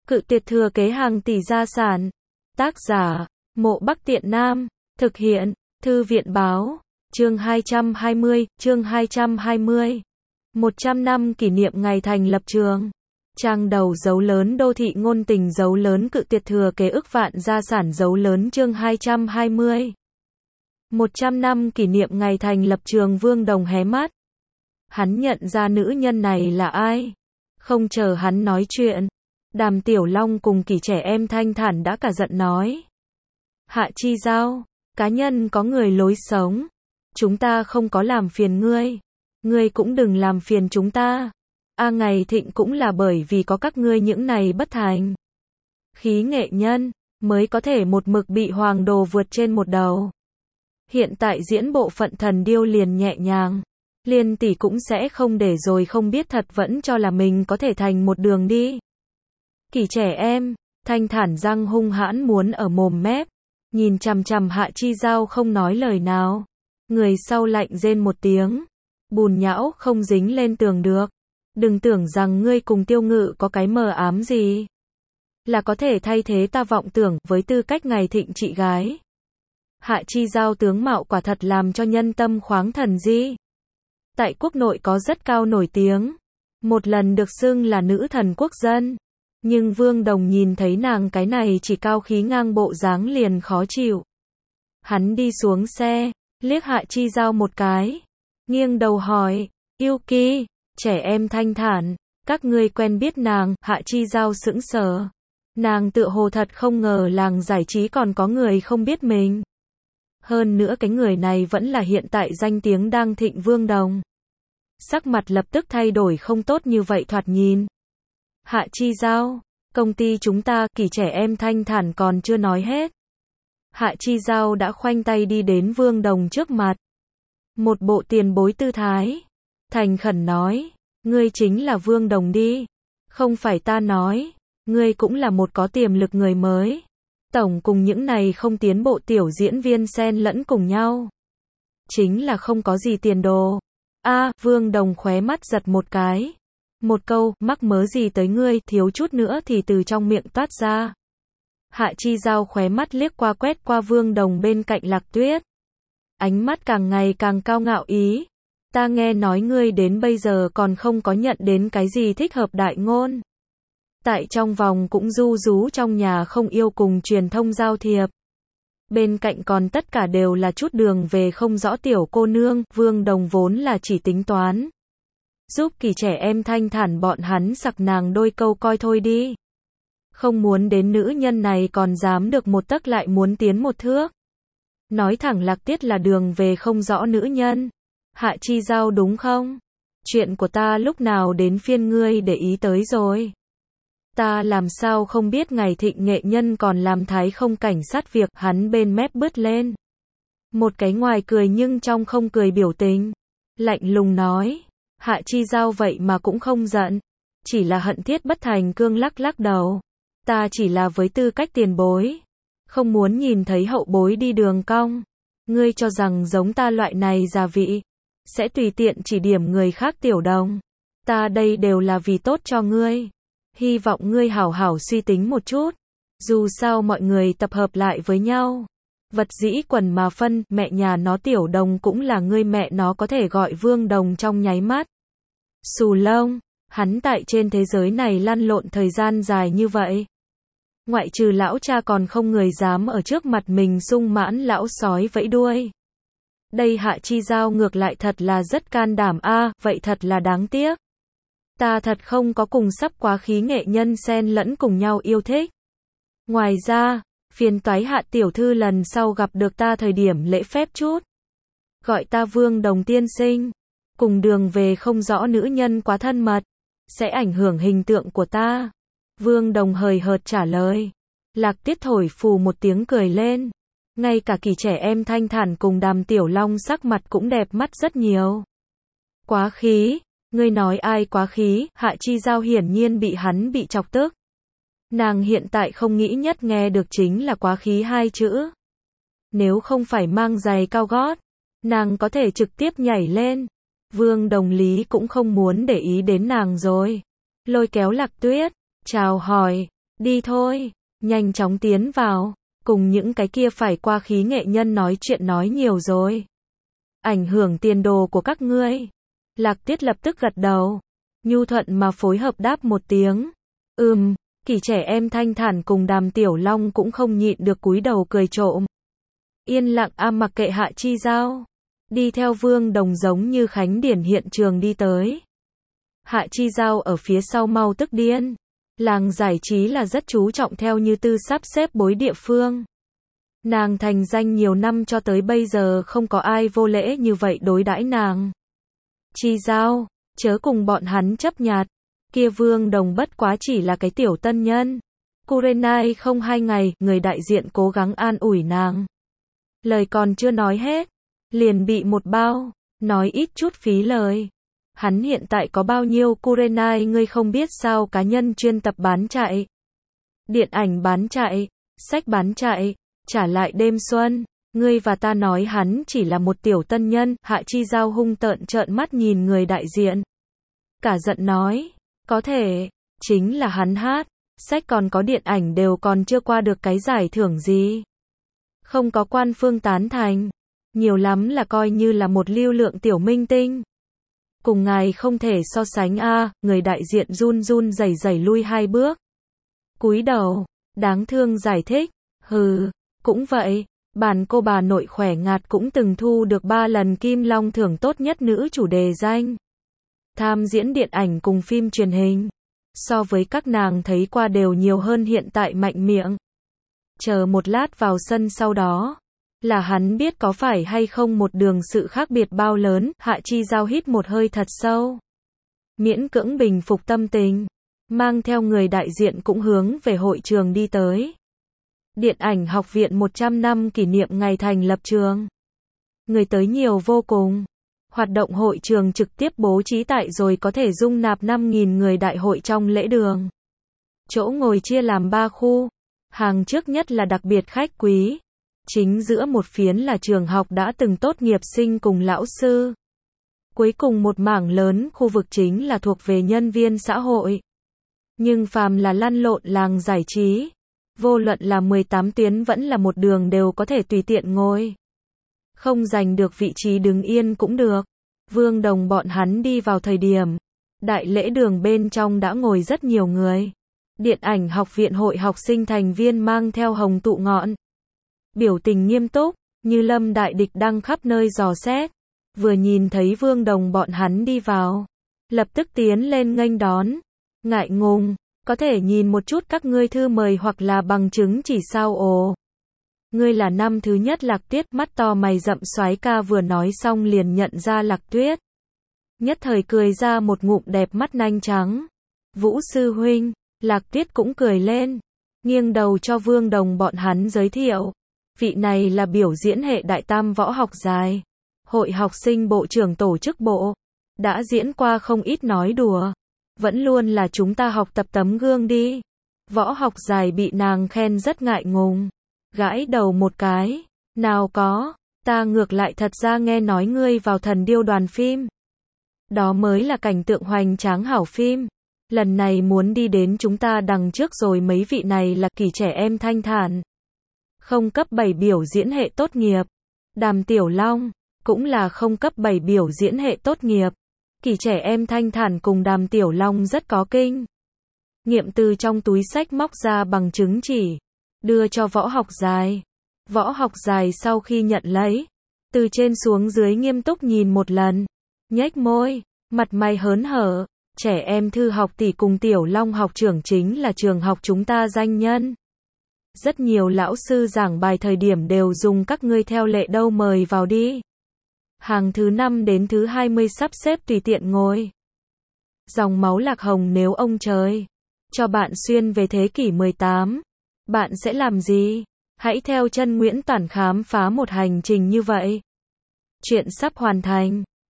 Cự tuyệt thừa kế hàng tỷ gia sản. Tác giả, Mộ Bắc Tiện Nam. Thực hiện, Thư viện báo. Chương 220. 100 năm kỷ niệm ngày thành lập trường. Trang đầu dấu lớn đô thị ngôn tình dấu lớn cự tuyệt thừa kế ức vạn gia sản dấu lớn chương 220. 100 năm kỷ niệm ngày thành lập trường Vương Đồng hé mắt. Hắn nhận ra nữ nhân này là ai. Không chờ hắn nói chuyện. Đàm Tiểu Long cùng Kỷ Trẻ Em thanh thản đã cả giận nói. Hạ Chi Giao, cá nhân có người lối sống. Chúng ta không có làm phiền ngươi. Ngươi cũng đừng làm phiền chúng ta. Ngày thịnh cũng là bởi vì có các ngươi những này bất thành khí nghệ nhân, mới có thể một mực bị hoàng đồ vượt trên một đầu. Hiện tại diễn bộ phận thần điêu liền nhẹ nhàng. Liên tỷ cũng sẽ không để rồi không biết thật vẫn cho là mình có thể thành một đường đi. Kỷ Trẻ Em, thanh thản răng hung hãn muốn ở mồm mép. Nhìn chằm chằm Hạ Chi Giao không nói lời nào. Người sau lạnh rên một tiếng. Bùn nhão không dính lên tường được. Đừng tưởng rằng ngươi cùng Tiêu Ngự có cái mờ ám gì. Là có thể thay thế ta vọng tưởng với tư cách ngày thịnh chị gái. Hạ Chi Giao tướng mạo quả thật làm cho nhân tâm khoáng thần di. Tại quốc nội có rất cao nổi tiếng. Một lần được xưng là nữ thần quốc dân. Nhưng Vương Đồng nhìn thấy nàng cái này chỉ cao khí ngang bộ dáng liền khó chịu. Hắn đi xuống xe, liếc Hạ Chi Giao một cái. Nghiêng đầu hỏi, Yêu Kỳ, Trẻ Em thanh thản, các ngươi quen biết nàng. Hạ Chi Giao sững sờ. Nàng tựa hồ thật không ngờ làng giải trí còn có người không biết mình. Hơn nữa cái người này vẫn là hiện tại danh tiếng đang thịnh Vương Đồng. Sắc mặt lập tức thay đổi không tốt như vậy thoạt nhìn. Hạ Chi Giao, công ty chúng ta, Kỷ Trẻ Em thanh thản còn chưa nói hết. Hạ Chi Giao đã khoanh tay đi đến Vương Đồng trước mặt. Một bộ tiền bối tư thái. Thành khẩn nói, ngươi chính là Vương Đồng đi. Không phải ta nói, ngươi cũng là một có tiềm lực người mới. Tổng cùng những này không tiến bộ tiểu diễn viên xen lẫn cùng nhau. Chính là không có gì tiền đồ. Vương Đồng khóe mắt giật một cái. Một câu, mắc mớ gì tới ngươi, thiếu chút nữa thì từ trong miệng toát ra. Hạ Chi Giao khóe mắt liếc qua quét qua Vương Đồng bên cạnh Lạc Tuyết. Ánh mắt càng ngày càng cao ngạo ý. Ta nghe nói ngươi đến bây giờ còn không có nhận đến cái gì thích hợp đại ngôn. Tại trong vòng cũng ru rú trong nhà không yêu cùng truyền thông giao thiệp. Bên cạnh còn tất cả đều là chút đường về không rõ tiểu cô nương. Vương Đồng vốn là chỉ tính toán giúp Kỷ Trẻ Em thanh thản bọn hắn sặc nàng đôi câu coi thôi đi. Không muốn đến nữ nhân này còn dám được một tấc lại muốn tiến một thước. Nói thẳng Lạc Tiết là đường về không rõ nữ nhân. Hạ Chi Giao đúng không? Chuyện của ta lúc nào đến phiên ngươi để ý tới rồi. Ta làm sao không biết ngày thịnh nghệ nhân còn làm thái không cảnh sát việc. Hắn bên mép bứt lên. Một cái ngoài cười nhưng trong không cười biểu tình. Lạnh lùng nói. Hạ Chi Giao vậy mà cũng không giận. Chỉ là hận thiết bất thành cương lắc lắc đầu. Ta chỉ là với tư cách tiền bối. Không muốn nhìn thấy hậu bối đi đường cong. Ngươi cho rằng giống ta loại này già vị. Sẽ tùy tiện chỉ điểm người khác tiểu đồng. Ta đây đều là vì tốt cho ngươi. Hy vọng ngươi hảo hảo suy tính một chút. Dù sao mọi người tập hợp lại với nhau. Vật dĩ quần mà phân, mẹ nhà nó tiểu đồng cũng là ngươi mẹ nó có thể gọi Vương Đồng trong nháy mắt. Xù lông, hắn tại trên thế giới này lăn lộn thời gian dài như vậy. Ngoại trừ lão cha còn không người dám ở trước mặt mình sung mãn lão sói vẫy đuôi. Đây Hạ Chi Giao ngược lại thật là rất can đảm vậy thật là đáng tiếc. Ta thật không có cùng sắp quá khí nghệ nhân xen lẫn cùng nhau yêu thích. Ngoài ra, phiền toái Hạ tiểu thư lần sau gặp được ta thời điểm lễ phép chút. Gọi ta Vương Đồng tiên sinh. Cùng đường về không rõ nữ nhân quá thân mật. Sẽ ảnh hưởng hình tượng của ta. Vương Đồng hời hợt trả lời. Lạc Tiết thổi phù một tiếng cười lên. Ngay cả Kỷ Trẻ Em thanh thản cùng Đàm Tiểu Long sắc mặt cũng đẹp mắt rất nhiều. Quá khí. Ngươi nói ai quá khí? Hạ Chi Giao hiển nhiên bị chọc tức. Nàng hiện tại không nghĩ nhất nghe được chính là quá khí hai chữ. Nếu không phải mang giày cao gót, nàng có thể trực tiếp nhảy lên. Vương Đồng Lý cũng không muốn để ý đến nàng rồi. Lôi kéo Lạc Tuyết, chào hỏi, Đi thôi, nhanh chóng tiến vào, cùng những cái kia phải qua khí nghệ nhân nói chuyện nói nhiều rồi. Ảnh hưởng tiền đồ của các ngươi. Lạc Tiết lập tức gật đầu, nhu thuận mà phối hợp đáp một tiếng. Kỳ trẻ em thanh thản cùng Đàm Tiểu Long cũng không nhịn được cúi đầu cười trộm. Yên lặng mặc kệ Hạ Chi Giao. Đi theo Vương Đồng giống như Khánh Điển hiện trường đi tới. Hạ Chi Giao ở phía sau mau tức điên. Làng giải trí là rất chú trọng theo như tư sắp xếp bối địa phương. Nàng thành danh nhiều năm cho tới bây giờ không có ai vô lễ như vậy đối đãi nàng. Chi Giao, chớ cùng bọn hắn chấp nhặt. Kia Vương Đồng bất quá chỉ là cái tiểu tân nhân. Kurenai không 2 ngày, người đại diện cố gắng an ủi nàng. Lời còn chưa nói hết, liền bị một bao, nói ít chút phí lời. Hắn hiện tại có bao nhiêu Kurenai ngươi không biết sao, cá nhân chuyên tập bán chạy. Điện ảnh bán chạy, sách bán chạy, trả lại đêm xuân. Ngươi và ta nói hắn chỉ là một tiểu tân nhân. Hạ Chi Giao hung tợn trợn mắt nhìn người đại diện. Cả giận nói, có thể, chính là hắn hát, sách còn có điện ảnh đều còn chưa qua được cái giải thưởng gì. Không có quan phương tán thành, nhiều lắm là coi như là một lưu lượng tiểu minh tinh. Cùng ngài không thể so sánh a. Người đại diện run run rẩy rẩy lui 2 bước. Cúi đầu, đáng thương giải thích, cũng vậy, bản cô bà nội khỏe ngạt cũng từng thu được 3 lần Kim Long thưởng tốt nhất nữ chủ đề danh. Tham diễn điện ảnh cùng phim truyền hình. So với các nàng thấy qua đều nhiều hơn hiện tại mạnh miệng. Chờ một lát vào sân sau đó. Là hắn biết có phải hay không một đường sự khác biệt bao lớn. Hạ Chi Giao hít một hơi thật sâu. Miễn cưỡng bình phục tâm tình. Mang theo người đại diện cũng hướng về hội trường đi tới. Điện ảnh học viện 100 năm kỷ niệm ngày thành lập trường. Người tới nhiều vô cùng. Hoạt động hội trường trực tiếp bố trí tại rồi có thể dung nạp 5.000 người đại hội trong lễ đường. Chỗ ngồi chia làm 3 khu. Hàng trước nhất là đặc biệt khách quý. Chính giữa một phiến là trường học đã từng tốt nghiệp sinh cùng lão sư. Cuối cùng một mảng lớn khu vực chính là thuộc về nhân viên xã hội. Nhưng phàm là lăn lộn làng giải trí, vô luận là 18 tuyến vẫn là một đường đều có thể tùy tiện ngồi. Không giành được vị trí đứng yên cũng được. Vương Đồng bọn hắn đi vào thời điểm, đại lễ đường bên trong đã ngồi rất nhiều người. Điện ảnh học viện hội học sinh thành viên mang theo hồng tụ ngọn. Biểu tình nghiêm túc, như lâm đại địch đang khắp nơi dò xét. Vừa nhìn thấy Vương Đồng bọn hắn đi vào, lập tức tiến lên nghênh đón. Ngại ngùng, có thể nhìn một chút các ngươi thư mời hoặc là bằng chứng chỉ sao ồ. Ngươi là năm thứ nhất Lạc Tuyết, mắt to mày rậm soái ca vừa nói xong liền nhận ra Lạc Tuyết. Nhất thời cười ra một ngụm đẹp mắt nanh trắng. Vũ sư huynh, Lạc Tuyết cũng cười lên. Nghiêng đầu cho Vương Đồng bọn hắn giới thiệu. Vị này là biểu diễn hệ đại tam võ học dài. Hội học sinh bộ trưởng tổ chức bộ. Đã diễn qua không ít nói đùa. Vẫn luôn là chúng ta học tập tấm gương đi. Võ học dài bị nàng khen rất ngại ngùng. Gãi đầu một cái. Nào có, ta ngược lại thật ra nghe nói ngươi vào Thần Điêu đoàn phim. Đó mới là cảnh tượng hoành tráng hảo phim. Lần này muốn đi đến chúng ta đằng trước rồi, mấy vị này là Kỳ trẻ em thanh thản. Không cấp 7 biểu diễn hệ tốt nghiệp. Đàm Tiểu Long, cũng là không cấp 7 biểu diễn hệ tốt nghiệp. Kỳ trẻ em thanh thản cùng Đàm Tiểu Long rất có kinh nghiệm, từ trong túi sách móc ra bằng chứng chỉ. Đưa cho võ học dài. Võ học dài sau khi nhận lấy, từ trên xuống dưới nghiêm túc nhìn một lần. Nhếch môi, mặt mày hớn hở. Trẻ em thư học tỷ cùng Tiểu Long học trưởng chính là trường học chúng ta danh nhân. Rất nhiều lão sư giảng bài thời điểm đều dùng các ngươi theo lệ đâu, mời vào đi. Hàng thứ 5 đến thứ 20 sắp xếp tùy tiện ngồi. Dòng máu Lạc Hồng, nếu ông trời cho bạn xuyên về thế kỷ 18, bạn sẽ làm gì? Hãy theo chân Nguyễn Toản khám phá một hành trình như vậy. Chuyện sắp hoàn thành.